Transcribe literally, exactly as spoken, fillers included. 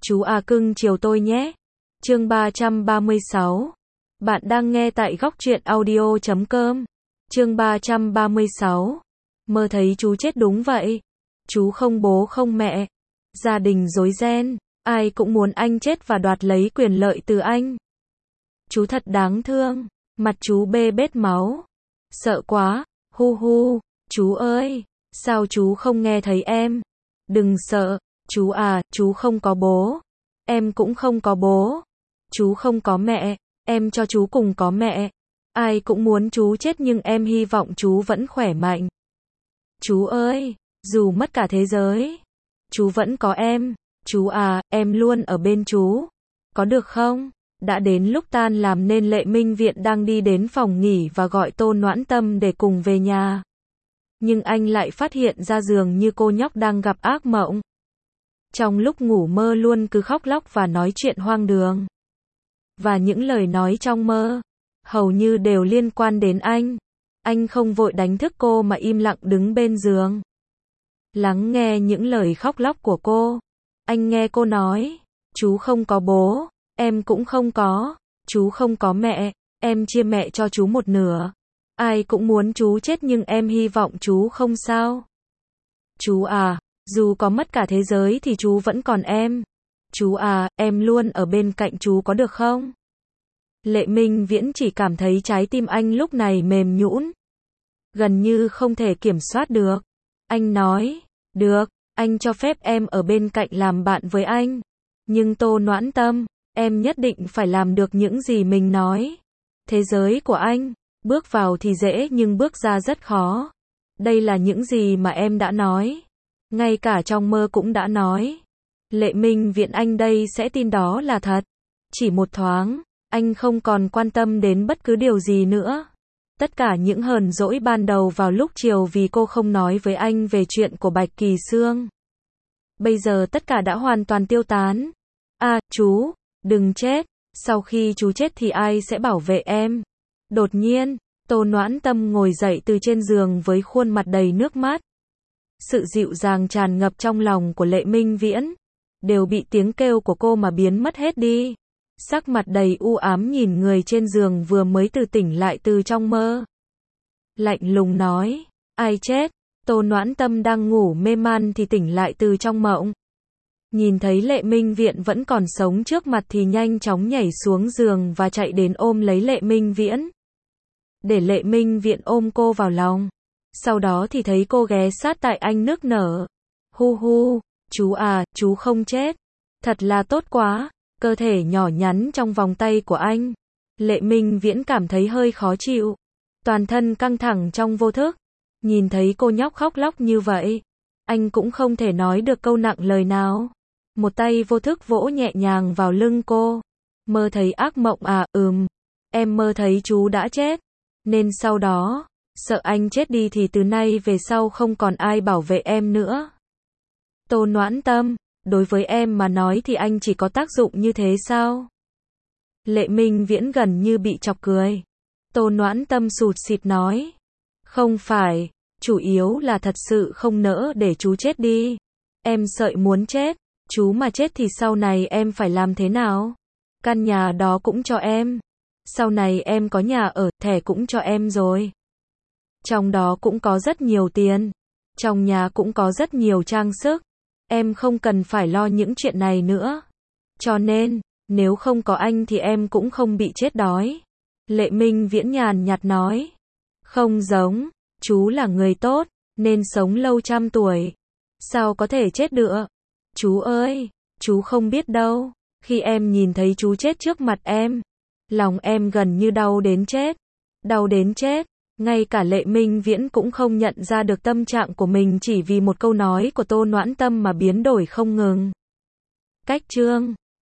Chú à cưng chiều tôi nhé. Chương ba trăm ba mươi sáu. Bạn đang nghe tại góc truyện audio chấm com. Chương ba trăm ba mươi sáu. Mơ thấy chú chết đúng vậy. Chú không bố không mẹ. Gia đình rối ren. Ai cũng muốn anh chết và đoạt lấy quyền lợi từ anh. Chú thật đáng thương. Mặt chú bê bết máu. Sợ quá. Hu hu. Chú ơi. Sao chú không nghe thấy em? Đừng sợ. Chú à, chú không có bố. Em cũng không có bố. Chú không có mẹ. Em cho chú cùng có mẹ. Ai cũng muốn chú chết nhưng em hy vọng chú vẫn khỏe mạnh. Chú ơi, dù mất cả thế giới, chú vẫn có em. Chú à, em luôn ở bên chú. Có được không? Đã đến lúc tan làm nên Lệ Minh Viện đang đi đến phòng nghỉ và gọi Tô Noãn Tâm để cùng về nhà. Nhưng anh lại phát hiện ra dường như cô nhóc đang gặp ác mộng. Trong lúc ngủ mơ luôn cứ khóc lóc và nói chuyện hoang đường. Và những lời nói trong mơ, hầu như đều liên quan đến anh. Anh không vội đánh thức cô mà im lặng đứng bên giường. Lắng nghe những lời khóc lóc của cô. Anh nghe cô nói, chú không có bố, em cũng không có. Chú không có mẹ, em chia mẹ cho chú một nửa. Ai cũng muốn chú chết nhưng em hy vọng chú không sao. Chú à, dù có mất cả thế giới thì chú vẫn còn em. Chú à, em luôn ở bên cạnh chú có được không? Lệ Minh Viễn chỉ cảm thấy trái tim anh lúc này mềm nhũn, gần như không thể kiểm soát được. Anh nói, được, anh cho phép em ở bên cạnh làm bạn với anh. Nhưng Tô Noãn Tâm, em nhất định phải làm được những gì mình nói. Thế giới của anh, bước vào thì dễ nhưng bước ra rất khó. Đây là những gì mà em đã nói. Ngay cả trong mơ cũng đã nói. Lệ Minh Viện anh đây sẽ tin đó là thật. Chỉ một thoáng, anh không còn quan tâm đến bất cứ điều gì nữa. Tất cả những hờn dỗi ban đầu vào lúc chiều vì cô không nói với anh về chuyện của Bạch Kỳ Sương. Bây giờ tất cả đã hoàn toàn tiêu tán. À, chú, đừng chết. Sau khi chú chết thì ai sẽ bảo vệ em? Đột nhiên, Tô Noãn Tâm ngồi dậy từ trên giường với khuôn mặt đầy nước mắt. Sự dịu dàng tràn ngập trong lòng của Lệ Minh Viễn đều bị tiếng kêu của cô mà biến mất hết đi. Sắc mặt đầy u ám nhìn người trên giường vừa mới từ tỉnh lại từ trong mơ. Lạnh lùng nói, ai chết? Tô Noãn Tâm đang ngủ mê man thì tỉnh lại từ trong mộng. Nhìn thấy Lệ Minh Viện vẫn còn sống trước mặt thì nhanh chóng nhảy xuống giường và chạy đến ôm lấy Lệ Minh Viễn. Để Lệ Minh Viện ôm cô vào lòng. Sau đó thì thấy cô ghé sát tại anh nức nở. Hu hu, chú à, chú không chết. Thật là tốt quá. Cơ thể nhỏ nhắn trong vòng tay của anh. Lệ Minh Viễn cảm thấy hơi khó chịu. Toàn thân căng thẳng trong vô thức. Nhìn thấy cô nhóc khóc lóc như vậy. Anh cũng không thể nói được câu nặng lời nào. Một tay vô thức vỗ nhẹ nhàng vào lưng cô. Mơ thấy ác mộng à, ừm. Em mơ thấy chú đã chết. Nên sau đó, sợ anh chết đi thì từ nay về sau không còn ai bảo vệ em nữa. Tô Noãn Tâm, đối với em mà nói thì anh chỉ có tác dụng như thế sao? Lệ Minh Viễn gần như bị chọc cười. Tô Noãn Tâm sụt sịt nói. Không phải, chủ yếu là thật sự không nỡ để chú chết đi. Em sợi muốn chết, chú mà chết thì sau này em phải làm thế nào? Căn nhà đó cũng cho em. Sau này em có nhà ở, thẻ cũng cho em rồi. Trong đó cũng có rất nhiều tiền. Trong nhà cũng có rất nhiều trang sức. Em không cần phải lo những chuyện này nữa. Cho nên, nếu không có anh thì em cũng không bị chết đói. Lệ Minh Viễn nhàn nhạt nói. Không giống, chú là người tốt, nên sống lâu trăm tuổi. Sao có thể chết được? Chú ơi, chú không biết đâu. Khi em nhìn thấy chú chết trước mặt em, lòng em gần như đau đến chết. Đau đến chết. Ngay cả Lệ Minh Viễn cũng không nhận ra được tâm trạng của mình chỉ vì một câu nói của Tô Noãn Tâm mà biến đổi không ngừng. Cách chương